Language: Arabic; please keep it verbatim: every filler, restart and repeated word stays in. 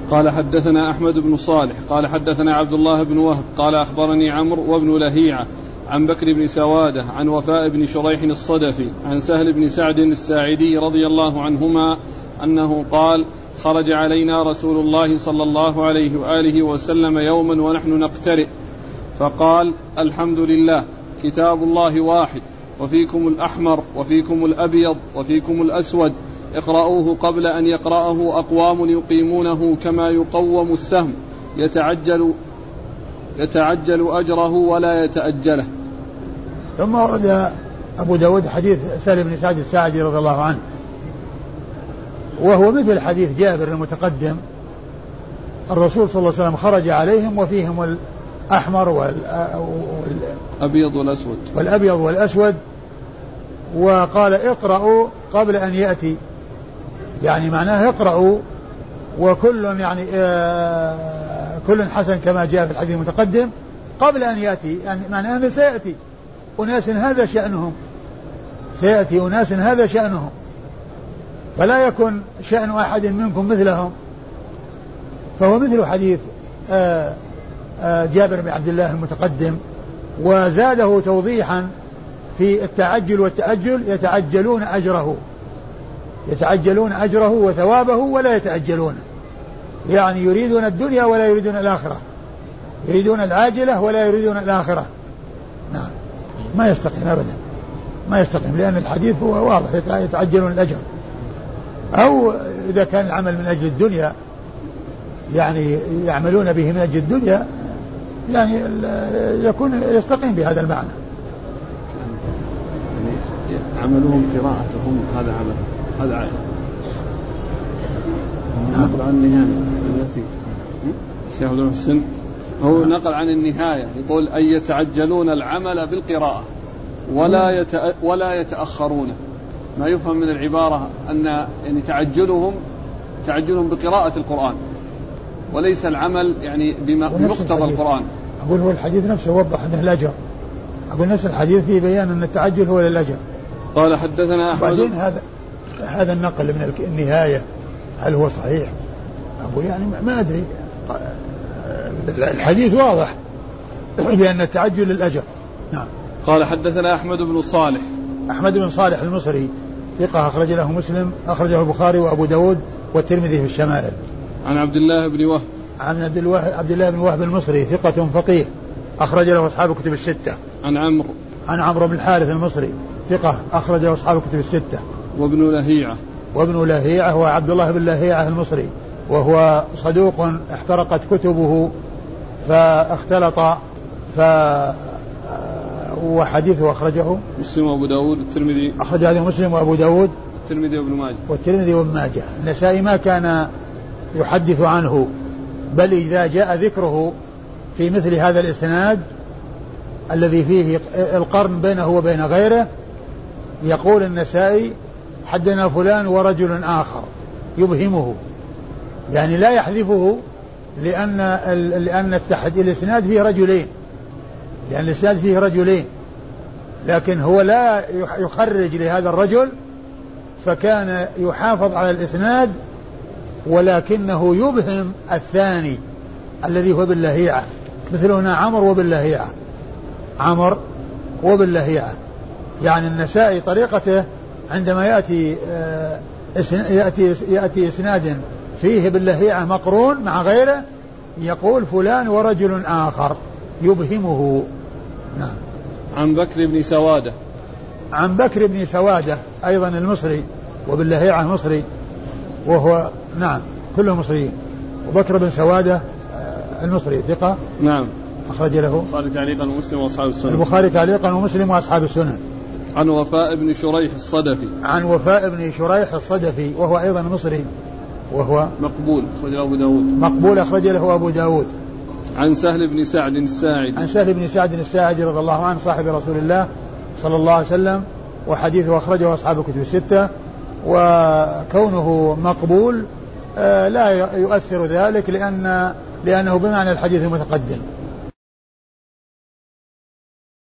قال حدثنا أحمد بن صالح قال حدثنا عبد الله بن وهب قال أخبرني عمرو وابن لهيعة عن بكر بن سوادة عن وفاء بن شريح الصدفي عن سهل بن سعد الساعدي رضي الله عنهما أنه قال خرج علينا رسول الله صلى الله عليه وآله وسلم يوما ونحن نقترئ فقال الحمد لله كتاب الله واحد وفيكم الأحمر وفيكم الأبيض وفيكم الأسود اقرأوه قبل أن يقرأه أقوام يقيمونه كما يقوم السهم يتعجل يتعجل أجره ولا يتأجله. ثم ورد أبو داود حديث سهل بن سعد الساعدي رضي الله عنه وهو مثل حديث جابر المتقدم. الرسول صلى الله عليه وسلم خرج عليهم وفيهم الأحمر والأبيض والأسود والأبيض والأسود وقال اقرأوا قبل أن يأتي، يعني معناه اقرأوا وكل يعني آه كل حسن كما جاء في الحديث المتقدم قبل أن يأتي، يعني معناه أنه سيأتي أناس هذا شأنهم، سيأتي أناس هذا شأنهم، فلا يكن شأن أحد منكم مثلهم. فهو مثل حديث آه آه جابر بن عبد الله المتقدم، وزاده توضيحا في التعجل والتأجل يتعجلون أجره يتعجلون أجره وثوابه ولا يتأجلونه، يعني يريدون الدنيا ولا يريدون الآخرة، يريدون العاجلة ولا يريدون الآخرة. نعم ما يستقيم أبدا، ما يستقيم، لأن الحديث هو واضح يتعجلون الأجر، أو إذا كان العمل من أجل الدنيا يعني يعملون به من أجل الدنيا يعني يكون يستقيم بهذا المعنى. عملهم قراءتهم هذا عمل هذا عمل. نقل عن النهاية الشيخ عبد المحسن هو نقل عن النهاية يقول أن يتعجلون العمل بالقراءة ولا يتأ... ولا يتأخرونه. ما يفهم من العبارة أن يعني تعجلهم تعجلهم بقراءة القرآن وليس العمل يعني بما بمقتضى القرآن. أقول هو الحديث نفسه وضح أنه الأجر، أقول نفس الحديث في بيان أن التعجل هو للأجر. قال حدثنا أحمد. بعدين هذا هذا النقل من النهاية هل هو صحيح؟ أقول يعني ما أدري، الحديث واضح بأن التعجل للأجر. نعم. قال حدثنا أحمد بن صالح. أحمد بن صالح المصري ثقة أخرج له مسلم أخرجه البخاري وأبو داود والترمذي في الشمائل. عن عبد الله بن وهب. عن عبد الله بن وهب المصري ثقة فقيه أخرج له أصحاب الكتب الستة. عن عمرو. عن عمرو بن الحارث المصري ثقة أخرج له أصحاب الكتب الستة. وابن لهيعة. وابن لهيعة هو عبد الله بن لهيعة المصري وهو صدوق احترقت كتبه فاختلط ف وحديثه أخرجه مسلم وأبو داود والترمذي. أخرج هذا مسلم وأبو داود والترمذي وابن ماجه. والترمذي وابن ماجه. النسائي ما كان يحدث عنه، بل إذا جاء ذكره في مثل هذا الإسناد الذي فيه القرن بينه وبين غيره يقول النسائي حدنا فلان ورجل آخر يبهمه، يعني لا يحذفه لأن لأن الإسناد فيه رجلين، لأن الإسناد فيه رجلين، لكن هو لا يخرج لهذا الرجل فكان يحافظ على الإسناد ولكنه يبهم الثاني الذي هو باللهيعة، مثل هنا عمر وباللهيعة، عمر وباللهيعة. يعني النسائي طريقته عندما يأتي يأتي يأتي إسناد فيه باللهيعة مقرون مع غيره يقول فلان ورجل آخر يبهمه. نعم. عن بكر بن سوادة. عن بكر بن سوادة أيضا المصري وباللهيعة مصري وهو نعم كلهم مصريين. وبكر بن سوادة المصري ثقة. نعم. أخرج له البخاري تعليقا ومسلم وأصحاب السنن. البخاري تعليقا ومسلم وأصحاب السنن. عن وفاء بن شريح الصدفي. عن وفاء بن شريح الصدفي وهو أيضا مصري وهو مقبول أخرج له أبو داود. مقبول أخرج له أبو داود. عن سهل بن سعد الساعدي. عن سهل بن سعد الساعدي رضي الله عنه صاحب رسول الله صلى الله عليه وسلم وحديثه أخرجه أصحاب الكتب الستة. وكونه مقبول لا يؤثر ذلك لأن لأنه بمعنى الحديث المتقدم.